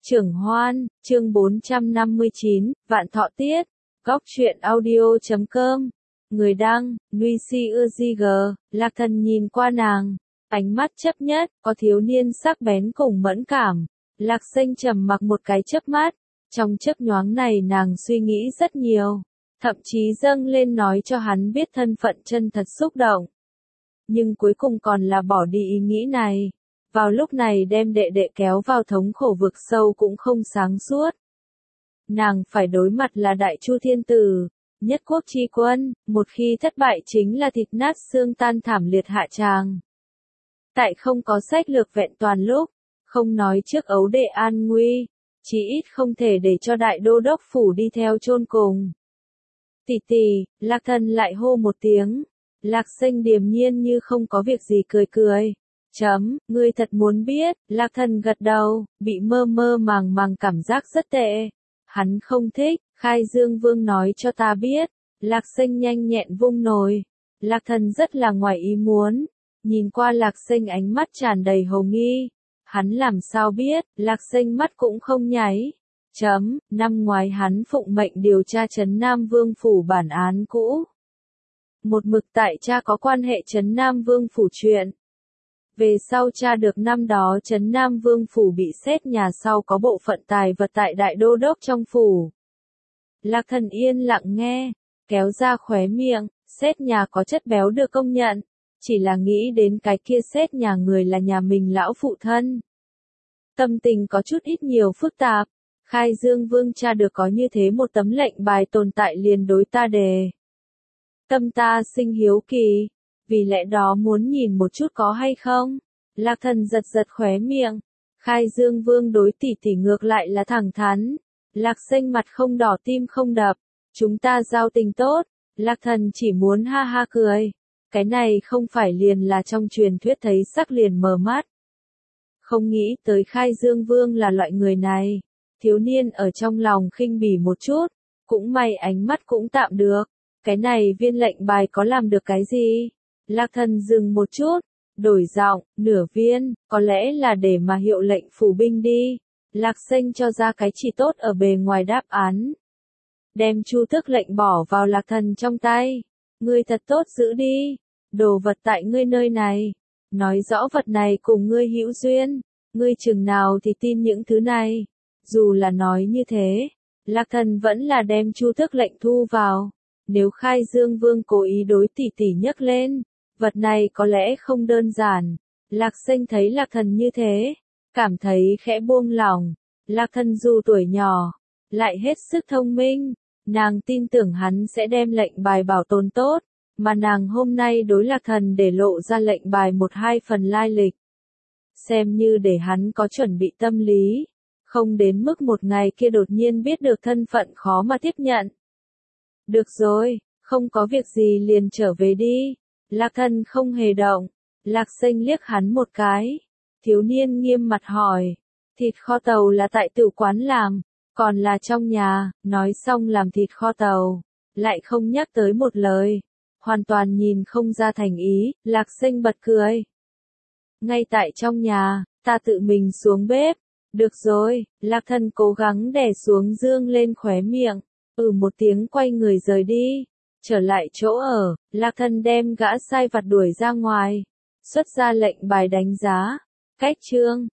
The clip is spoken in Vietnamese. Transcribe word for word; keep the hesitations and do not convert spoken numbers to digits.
Trưởng Hoan, chương bốn trăm năm mươi chín, Vạn Thọ Tiết, góc truyện audio chấm com, người đăng, Nuy Si Ưa Di Gờ, Lạc Thần nhìn qua nàng, ánh mắt chấp nhất, có thiếu niên sắc bén cùng mẫn cảm. Lạc Sinh trầm mặc một cái chớp mắt, trong chớp nhoáng này nàng suy nghĩ rất nhiều, thậm chí dâng lên nói cho hắn biết thân phận chân thật xúc động. Nhưng cuối cùng còn là bỏ đi ý nghĩ này. Vào lúc này đem đệ đệ kéo vào thống khổ vực sâu cũng không sáng suốt. Nàng phải đối mặt là Đại Chu Thiên Tử, nhất quốc chi quân, một khi thất bại chính là thịt nát xương tan thảm liệt hạ tràng. Tại không có sách lược vẹn toàn lúc, không nói trước ấu đệ an nguy, chí ít không thể để cho Đại Đô Đốc Phủ đi theo chôn cùng. Tỷ tỷ, Lạc Thần lại hô một tiếng, Lạc Sinh điềm nhiên như không có việc gì cười cười. Chấm, ngươi thật muốn biết, Lạc Thần gật đầu, bị mơ mơ màng màng cảm giác rất tệ. Hắn không thích, Khai Dương Vương nói cho ta biết, Lạc Sinh nhanh nhẹn vung nồi. Lạc Thần rất là ngoài ý muốn, nhìn qua Lạc Sinh ánh mắt tràn đầy hồ nghi. Hắn làm sao biết, Lạc Sinh mắt cũng không nháy. Chấm, năm ngoái hắn phụng mệnh điều tra Trấn Nam Vương Phủ bản án cũ. Một mực tại cha có quan hệ Trấn Nam Vương Phủ chuyện. Về sau tra được năm đó Trấn Nam Vương Phủ bị xét nhà sau có bộ phận tài vật tại Đại Đô Đốc trong phủ. Lạc Thần yên lặng nghe, kéo ra khóe miệng, xét nhà có chất béo được công nhận, chỉ là nghĩ đến cái kia xét nhà người là nhà mình lão phụ thân. Tâm tình có chút ít nhiều phức tạp, Khai Dương Vương tra được có như thế một tấm lệnh bài tồn tại liền đối ta đề. Tâm ta sinh hiếu kỳ. Vì lẽ đó muốn nhìn một chút có hay không? Lạc Thần giật giật khóe miệng. Khai Dương Vương đối tỷ tỷ ngược lại là thẳng thắn. Lạc Sinh mặt không đỏ tim không đập. Chúng ta giao tình tốt. Lạc Thần chỉ muốn ha ha cười. Cái này không phải liền là trong truyền thuyết thấy sắc liền mờ mắt. Không nghĩ tới Khai Dương Vương là loại người này. Thiếu niên ở trong lòng khinh bỉ một chút. Cũng may ánh mắt cũng tạm được. Cái này viên lệnh bài có làm được cái gì? Lạc Thần dừng một chút, đổi giọng, nửa viên, có lẽ là để mà hiệu lệnh phủ binh đi. Lạc Sinh cho ra cái chỉ tốt ở bề ngoài đáp án. Đem chu tước lệnh bỏ vào Lạc Thần trong tay. Ngươi thật tốt giữ đi. Đồ vật tại ngươi nơi này. Nói rõ vật này cùng ngươi hữu duyên. Ngươi chừng nào thì tin những thứ này. Dù là nói như thế, Lạc Thần vẫn là đem chu tước lệnh thu vào. Nếu Khai Dương Vương cố ý đối tỷ tỷ nhấc lên, vật này có lẽ không đơn giản. Lạc Sinh thấy Lạc Thần như thế, cảm thấy khẽ buông lòng. Lạc Thần dù tuổi nhỏ, lại hết sức thông minh, nàng tin tưởng hắn sẽ đem lệnh bài bảo tồn tốt, mà nàng hôm nay đối Lạc Thần để lộ ra lệnh bài một hai phần lai lịch. Xem như để hắn có chuẩn bị tâm lý, không đến mức một ngày kia đột nhiên biết được thân phận khó mà tiếp nhận. Được rồi, không có việc gì liền trở về đi. Lạc Thần không hề động. Lạc Sinh liếc hắn một cái. Thiếu niên nghiêm mặt hỏi. Thịt kho tàu là tại tử quán làm, còn là trong nhà. Nói xong làm thịt kho tàu, lại không nhắc tới một lời. Hoàn toàn nhìn không ra thành ý. Lạc Sinh bật cười. Ngay tại trong nhà, ta tự mình xuống bếp. Được rồi, Lạc Thần cố gắng đè xuống dương lên khóe miệng. Ừ một tiếng quay người rời đi. Trở lại chỗ ở, Lạc Thần đem gã sai vặt đuổi ra ngoài. Xuất ra lệnh bài đánh giá. Cách chương.